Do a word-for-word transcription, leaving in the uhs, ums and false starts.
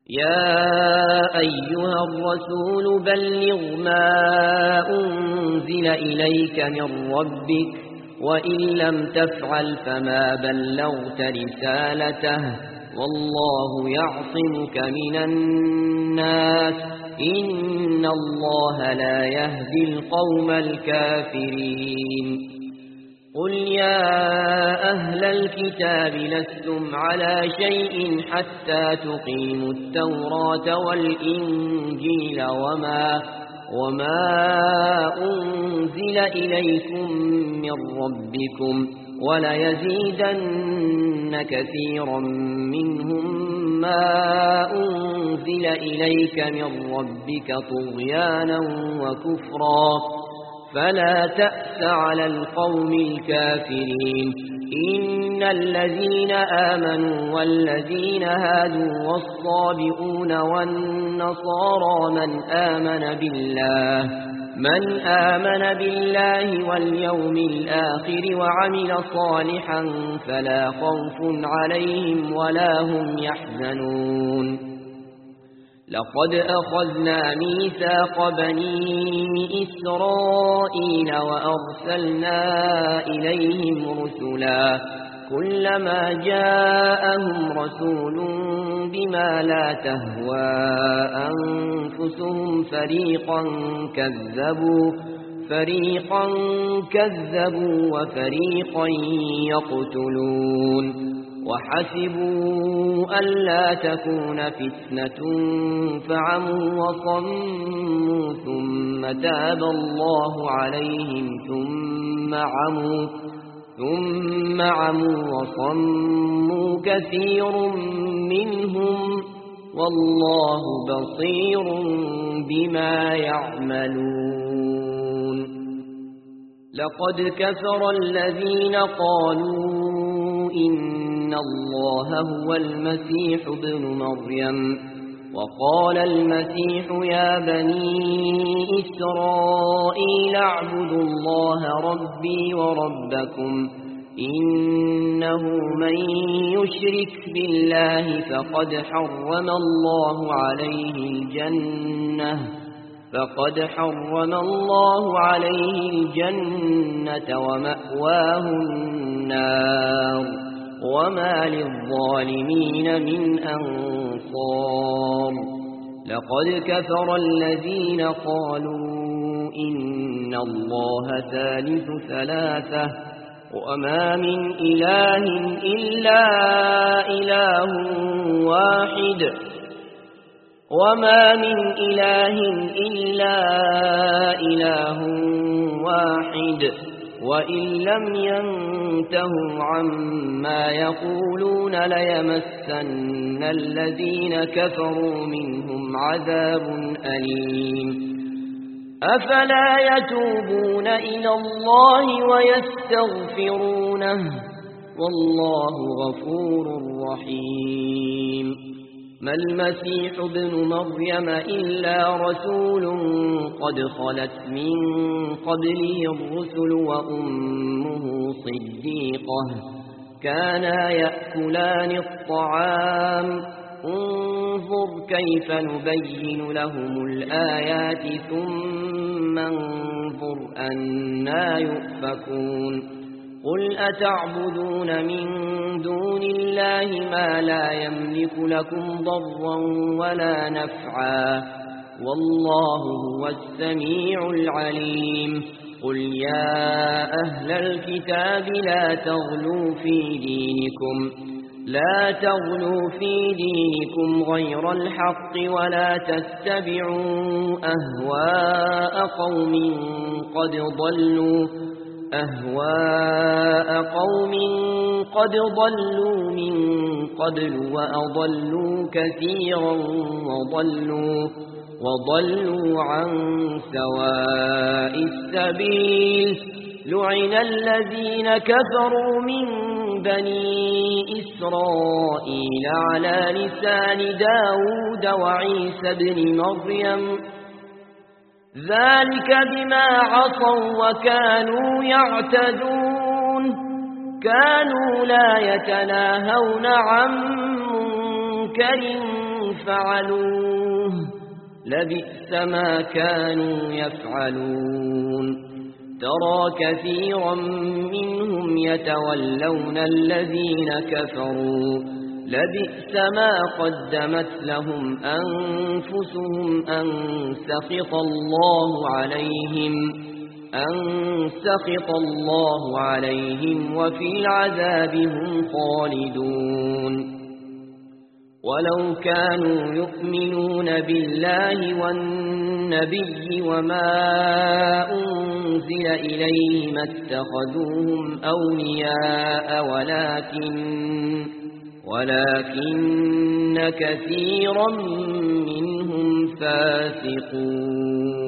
يا أيها الرسول بلغ ما أنزل إليك من ربك وإن لم تفعل فما بلغت رسالته والله يعصمك من الناس إن الله لا يهدي القوم الكافرين. قل يا أهل الكتاب لستم على شيء حتى تقيموا التوراة والإنجيل وما, وما أنزل إليكم من ربكم وليزيدن كثيرا منهم ما أنزل إليك من ربك طغيانا وكفرا فلا تأس على القوم الكافرين. إن الذين آمنوا والذين هادوا والصابئون والنصارى من آمن بالله من آمن بالله واليوم الآخر وعمل صالحا فلا خوف عليهم ولا هم يحزنون. لقد أخذنا ميثاق بني إسرائيل وأرسلنا إليهم رسلا كلما جاءهم رسول بما لا تهوى أنفسهم فريقا كذبوا فريقا كذبوا وفريقا يقتلون وحسبوا ألا تكون فتنة فعموا وصموا ثم تاب الله عليهم ثم عموا ثم عموا وصموا كثير منهم والله بصير بما يعملون. لقد كفر الذين قالوا إن الله هو المسيح ابن مريم وقال المسيح يا بني إسرائيل اعبدوا الله ربي وربكم إنه من يشرك بالله فقد حرم الله عليه الجنة فقد حرم الله عليه الجنة ومأواه النار وما للظالمين من أنصار. لقد كفر الذين قالوا إن الله ثالث ثلاثة وما من إله إلا إله واحد وما من إله إلا إله واحد وإن لم ينتهوا عما يقولون ليمسن الذين كفروا منهم عذاب أليم. أفلا يتوبون إلى الله ويستغفرونه والله غفور رحيم. ما المسيح ابن مريم إلا رسول قد خلت من قبله الرسل وأمه صديقة كانا يأكلان الطعام انظر كيف نبين لهم الآيات ثم انظر أنا يؤفكون. قل أتعبدون من دون الله ما لا يملك لكم ضرا ولا نفعا والله هو السميع العليم. قل يا أهل الكتاب لا تغلوا في دينكم لا تغلوا في دينكم غير الحق ولا تتبعوا أهواء قوم قد ضلوا أهواء قوم قد ضلوا من قبل وأضلوا كثيرا وضلوا وضلوا عن سواء السبيل. لعن الذين كفروا من بني إسرائيل على لسان داود وعيسى بن مريم ذلك بما عصوا وكانوا يعتدون كانوا لا يتناهون عن منكر فعلوه لبئس ما كانوا يفعلون ترى كثيرا منهم يتولون الذين كفروا لبئس ما قدمت لهم أنفسهم أن سخط الله عليهم أن سخط الله عليهم وفي العذاب هم خالدون ولو كانوا يؤمنون بالله والنبي وما أنزل إليه ما اتخذوهم أولياء ولكن ولكن كثيرا منهم فاسقون